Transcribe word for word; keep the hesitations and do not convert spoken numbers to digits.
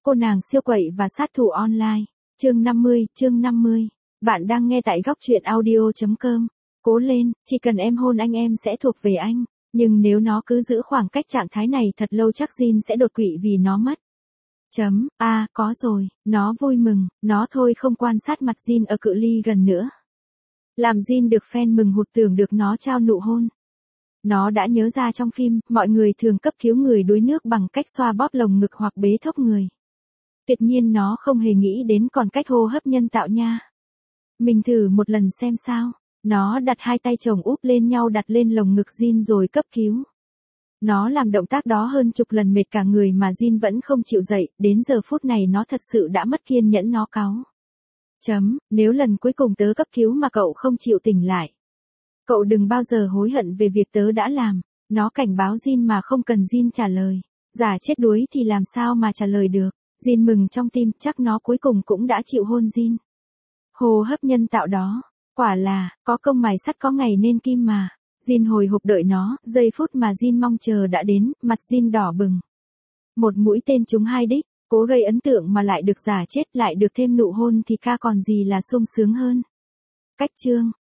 Cô nàng siêu quậy và sát thủ online. Chương năm mươi, chương năm mươi. Bạn đang nghe tại góc truyện audio chấm com. Cố lên, chỉ cần em hôn anh em sẽ thuộc về anh. Nhưng nếu nó cứ giữ khoảng cách trạng thái này thật lâu chắc Jin sẽ đột quỵ vì nó mất. Chấm, a à, có rồi, nó vui mừng, nó thôi không quan sát mặt Jin ở cự ly gần nữa. Làm Jin được fan mừng hụt tưởng được nó trao nụ hôn. Nó đã nhớ ra trong phim, mọi người thường cấp cứu người đuối nước bằng cách xoa bóp lồng ngực hoặc bế thốc người. Tuyệt nhiên nó không hề nghĩ đến còn cách hô hấp nhân tạo nha. Mình thử một lần xem sao. Nó đặt hai tay chồng úp lên nhau đặt lên lồng ngực Jin rồi cấp cứu. Nó làm động tác đó hơn chục lần mệt cả người mà Jin vẫn không chịu dậy, đến giờ phút này nó thật sự đã mất kiên nhẫn nó cáu. Chấm, nếu lần cuối cùng tớ cấp cứu mà cậu không chịu tỉnh lại. Cậu đừng bao giờ hối hận về việc tớ đã làm. Nó cảnh báo Jin mà không cần Jin trả lời. Giả chết đuối thì làm sao mà trả lời được. Jin mừng trong tim, chắc nó cuối cùng cũng đã chịu hôn Jin. Hô hấp nhân tạo đó, quả là, có công mài sắt có ngày nên kim mà. Jin hồi hộp đợi nó, giây phút mà Jin mong chờ đã đến, mặt Jin đỏ bừng. Một mũi tên trúng hai đích, cố gây ấn tượng mà lại được giả chết lại được thêm nụ hôn thì ca còn gì là sung sướng hơn. Cách chương,